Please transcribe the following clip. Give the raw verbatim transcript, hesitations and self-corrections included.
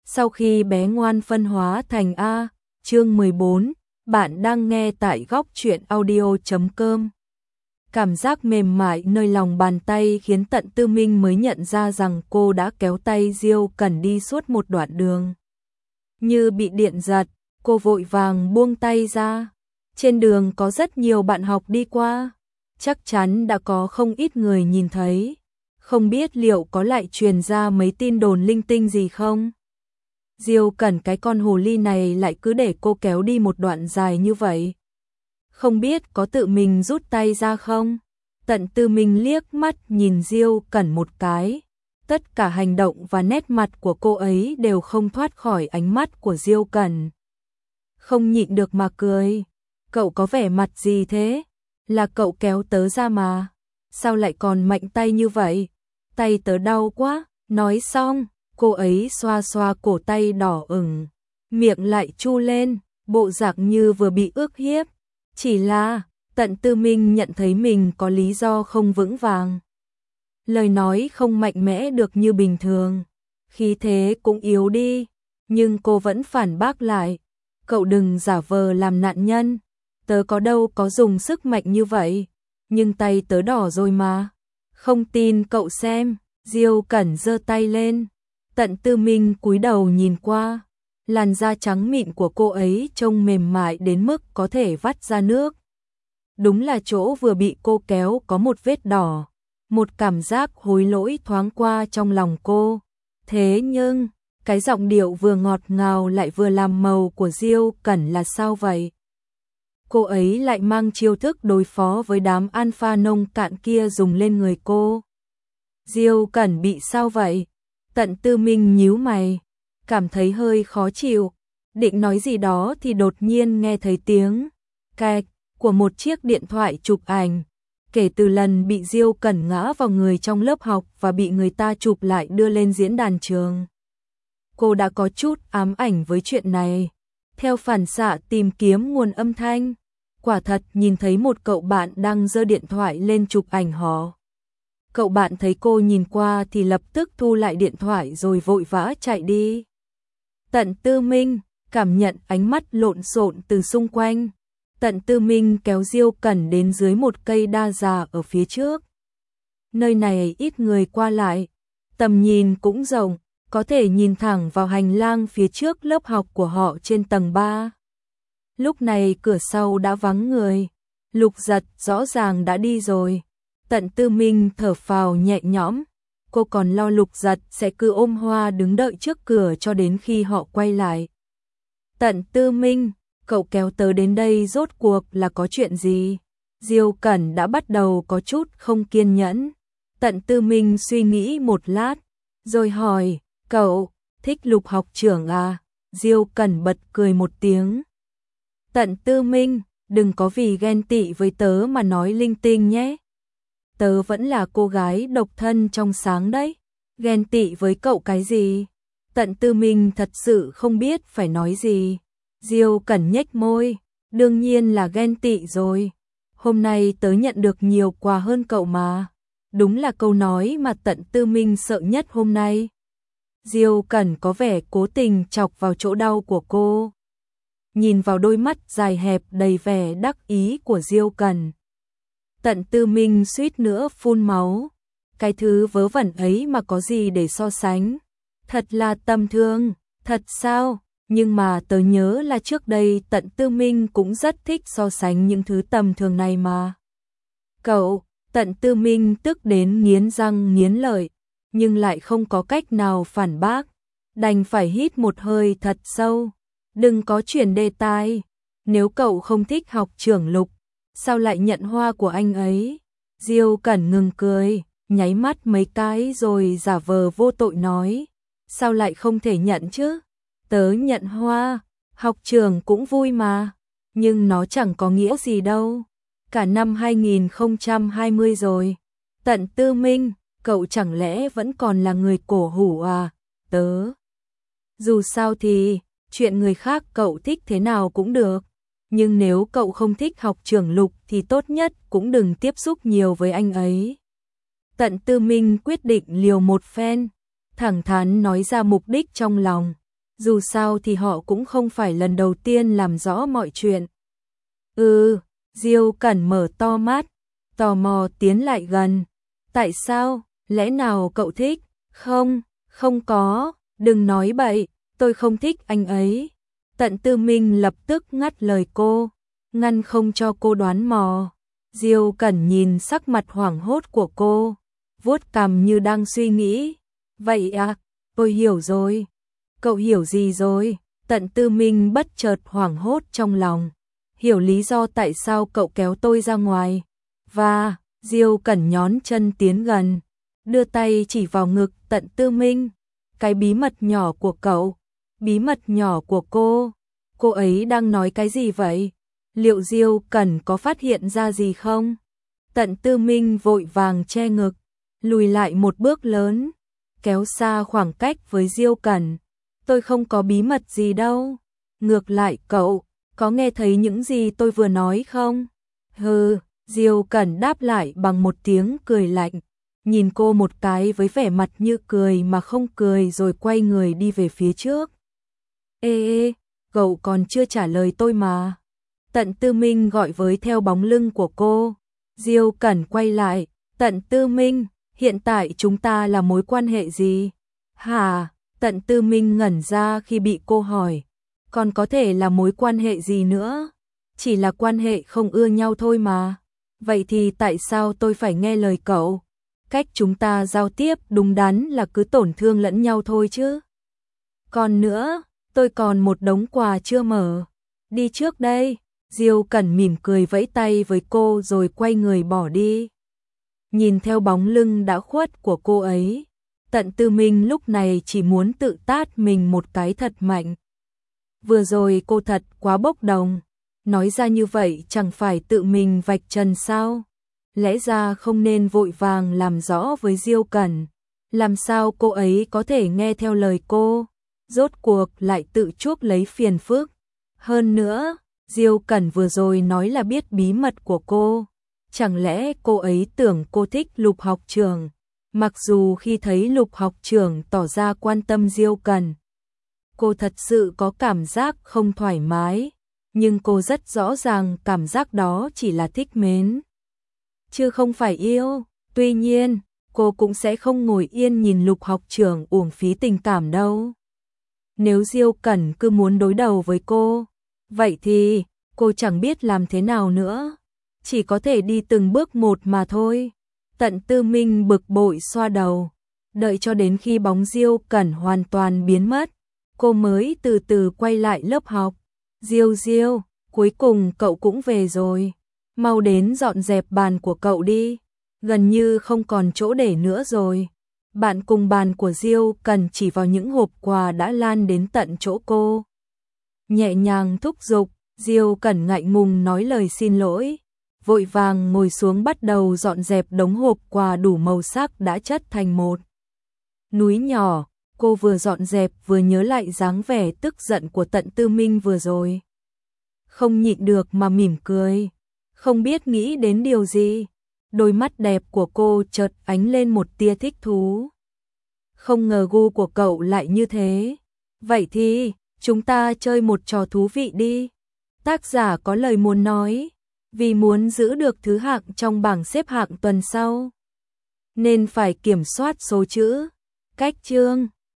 Sau khi bé ngoan phân hóa thành A, chương mười bốn, bạn đang nghe tại góc truyện audio chấm com. Cảm giác mềm mại nơi lòng bàn tay khiến Tận Tư Minh mới nhận ra rằng cô đã kéo tay Diêu Cẩn đi suốt một đoạn đường. Như bị điện giật, cô vội vàng buông tay ra. Trên đường có rất nhiều bạn học đi qua, chắc chắn đã có không ít người nhìn thấy. Không biết liệu có lại truyền ra mấy tin đồn linh tinh gì không? Diêu Cẩn cái con hồ ly này lại cứ để cô kéo đi một đoạn dài như vậy. Không biết có tự mình rút tay ra không? Tận Tư Minh liếc mắt nhìn Diêu Cẩn một cái. Tất cả hành động và nét mặt của cô ấy đều không thoát khỏi ánh mắt của Diêu Cẩn. Không nhịn được mà cười. Cậu có vẻ mặt gì thế? Là cậu kéo tớ ra mà. Sao lại còn mạnh tay như vậy? Tay tớ đau quá. Nói xong, cô ấy xoa xoa cổ tay đỏ ửng, miệng lại chu lên, bộ dạng như vừa bị ức hiếp. Chỉ là, Tận Tư Minh nhận thấy mình có lý do không vững vàng. Lời nói không mạnh mẽ được như bình thường, khí thế cũng yếu đi, nhưng cô vẫn phản bác lại. Cậu đừng giả vờ làm nạn nhân, tớ có đâu có dùng sức mạnh như vậy, nhưng tay tớ đỏ rồi mà. Không tin cậu xem. Diêu Cẩn giơ tay lên. Tận Tư Minh cúi đầu nhìn qua, làn da trắng mịn của cô ấy trông mềm mại đến mức có thể vắt ra nước. Đúng là chỗ vừa bị cô kéo có một vết đỏ, một cảm giác hối lỗi thoáng qua trong lòng cô. Thế nhưng, cái giọng điệu vừa ngọt ngào lại vừa làm màu của Diêu Cẩn là sao vậy? Cô ấy lại mang chiêu thức đối phó với đám alpha nông cạn kia dùng lên người cô. Diêu Cẩn bị sao vậy? Tận Tư Minh nhíu mày, cảm thấy hơi khó chịu, định nói gì đó thì đột nhiên nghe thấy tiếng cạch của một chiếc điện thoại chụp ảnh. Kể từ lần bị Diêu Cẩn ngã vào người trong lớp học và bị người ta chụp lại đưa lên diễn đàn trường, cô đã có chút ám ảnh với chuyện này. Theo phản xạ tìm kiếm nguồn âm thanh, quả thật nhìn thấy một cậu bạn đang giơ điện thoại lên chụp ảnh họ. Cậu bạn thấy cô nhìn qua thì lập tức thu lại điện thoại rồi vội vã chạy đi. Tận Tư Minh cảm nhận ánh mắt lộn xộn từ xung quanh. Tận Tư Minh kéo Diêu Cẩn đến dưới một cây đa già ở phía trước. Nơi này ít người qua lại, tầm nhìn cũng rộng, có thể nhìn thẳng vào hành lang phía trước lớp học của họ trên tầng ba. Lúc này cửa sau đã vắng người, Lục Giật rõ ràng đã đi rồi. Tận Tư Minh thở phào nhẹ nhõm, cô còn lo Lục Giật sẽ cứ ôm hoa đứng đợi trước cửa cho đến khi họ quay lại. Tận Tư Minh, cậu kéo tớ đến đây rốt cuộc là có chuyện gì? Diêu Cẩn đã bắt đầu có chút không kiên nhẫn. Tận Tư Minh suy nghĩ một lát, rồi hỏi, cậu thích Lục học trưởng à? Diêu Cẩn bật cười một tiếng. Tận Tư Minh, đừng có vì ghen tị với tớ mà nói linh tinh nhé. Tớ vẫn là cô gái độc thân trong sáng đấy. Ghen tị với cậu cái gì? Tận Tư Minh thật sự không biết phải nói gì. Diêu Cẩn nhếch môi, đương nhiên là ghen tị rồi. Hôm nay tớ nhận được nhiều quà hơn cậu mà. Đúng là câu nói mà Tận Tư Minh sợ nhất hôm nay. Diêu Cẩn có vẻ cố tình chọc vào chỗ đau của cô. Nhìn vào đôi mắt dài hẹp đầy vẻ đắc ý của Diêu Cẩn, Tận Tư Minh suýt nữa phun máu. Cái thứ vớ vẩn ấy mà có gì để so sánh? Thật là tầm thường. Thật sao? Nhưng mà tớ nhớ là trước đây Tận Tư Minh cũng rất thích so sánh những thứ tầm thường này mà. Cậu, Tận Tư Minh tức đến nghiến răng nghiến lợi, nhưng lại không có cách nào phản bác, đành phải hít một hơi thật sâu. Đừng có chuyển đề tài. Nếu cậu không thích học trưởng Lục, sao lại nhận hoa của anh ấy? Diêu Cẩn ngừng cười, nháy mắt mấy cái rồi giả vờ vô tội nói, sao lại không thể nhận chứ? Tớ nhận hoa, học trường cũng vui mà, nhưng nó chẳng có nghĩa gì đâu. Cả năm hai nghìn không trăm hai mươi rồi. Tận Tư Minh, cậu chẳng lẽ vẫn còn là người cổ hủ à? Tớ. Dù sao thì, chuyện người khác cậu thích thế nào cũng được. Nhưng nếu cậu không thích học trưởng Lục thì tốt nhất cũng đừng tiếp xúc nhiều với anh ấy. Tận Tư Minh quyết định liều một phen, thẳng thắn nói ra mục đích trong lòng. Dù sao thì họ cũng không phải lần đầu tiên làm rõ mọi chuyện. Ừ, Diêu Cẩn mở to mắt, tò mò tiến lại gần. Tại sao? Lẽ nào cậu thích? Không, không có, đừng nói bậy, tôi không thích anh ấy. Tận Tư Minh lập tức ngắt lời cô, ngăn không cho cô đoán mò. Diêu Cẩn nhìn sắc mặt hoảng hốt của cô, vuốt cằm như đang suy nghĩ. Vậy à, tôi hiểu rồi. Cậu hiểu gì rồi? Tận Tư Minh bất chợt hoảng hốt trong lòng. Hiểu lý do tại sao cậu kéo tôi ra ngoài. Và, Diêu Cẩn nhón chân tiến gần, đưa tay chỉ vào ngực Tận Tư Minh. Cái bí mật nhỏ của cậu, bí mật nhỏ của cô. Cô ấy đang nói cái gì vậy? Liệu Diêu Cẩn có phát hiện ra gì không? Tận Tư Minh vội vàng che ngực, lùi lại một bước lớn, kéo xa khoảng cách với Diêu Cẩn. Tôi không có bí mật gì đâu. Ngược lại cậu, có nghe thấy những gì tôi vừa nói không? Hừ, Diêu Cẩn đáp lại bằng một tiếng cười lạnh, nhìn cô một cái với vẻ mặt như cười mà không cười rồi quay người đi về phía trước. Ê ê, cậu còn chưa trả lời tôi mà. Tận Tư Minh gọi với theo bóng lưng của cô. Diêu Cẩn quay lại, Tận Tư Minh, hiện tại chúng ta là mối quan hệ gì? Hả? Tận Tư Minh ngẩn ra khi bị cô hỏi. Còn có thể là mối quan hệ gì nữa? Chỉ là quan hệ không ưa nhau thôi mà. Vậy thì tại sao tôi phải nghe lời cậu? Cách chúng ta giao tiếp đúng đắn là cứ tổn thương lẫn nhau thôi chứ. Còn nữa, tôi còn một đống quà chưa mở. Đi trước đây. Diêu Cẩn mỉm cười vẫy tay với cô rồi quay người bỏ đi. Nhìn theo bóng lưng đã khuất của cô ấy, Tận Tư Minh lúc này chỉ muốn tự tát mình một cái thật mạnh. Vừa rồi cô thật quá bốc đồng, nói ra như vậy chẳng phải tự mình vạch trần sao? Lẽ ra không nên vội vàng làm rõ với Diêu Cẩn, làm sao cô ấy có thể nghe theo lời cô, rốt cuộc lại tự chuốc lấy phiền phức. Hơn nữa, Diêu Cẩn vừa rồi nói là biết bí mật của cô, chẳng lẽ cô ấy tưởng cô thích Lục học trưởng? Mặc dù khi thấy Lục học trưởng tỏ ra quan tâm Diêu Cẩn, cô thật sự có cảm giác không thoải mái, nhưng cô rất rõ ràng cảm giác đó chỉ là thích mến, chứ không phải yêu. Tuy nhiên, cô cũng sẽ không ngồi yên nhìn Lục học trưởng uổng phí tình cảm đâu. Nếu Diêu Cẩn cứ muốn đối đầu với cô, vậy thì cô chẳng biết làm thế nào nữa, chỉ có thể đi từng bước một mà thôi. Tận Tư Minh bực bội xoa đầu, đợi cho đến khi bóng Diêu Cẩn hoàn toàn biến mất, cô mới từ từ quay lại lớp học. Diêu Diêu, cuối cùng cậu cũng về rồi, mau đến dọn dẹp bàn của cậu đi, gần như không còn chỗ để nữa rồi. Bạn cùng bàn của Diêu Cẩn chỉ vào những hộp quà đã lan đến tận chỗ cô, nhẹ nhàng thúc giục. Diêu Cẩn ngại ngùng nói lời xin lỗi, vội vàng ngồi xuống bắt đầu dọn dẹp đống hộp quà đủ màu sắc đã chất thành một núi nhỏ. Cô vừa dọn dẹp vừa nhớ lại dáng vẻ tức giận của Tận Tư Minh vừa rồi, không nhịn được mà mỉm cười, không biết nghĩ đến điều gì. Đôi mắt đẹp của cô chợt ánh lên một tia thích thú. Không ngờ gu của cậu lại như thế. Vậy thì, chúng ta chơi một trò thú vị đi. Tác giả có lời muốn nói, vì muốn giữ được thứ hạng trong bảng xếp hạng tuần sau, nên phải kiểm soát số chữ, cách chương.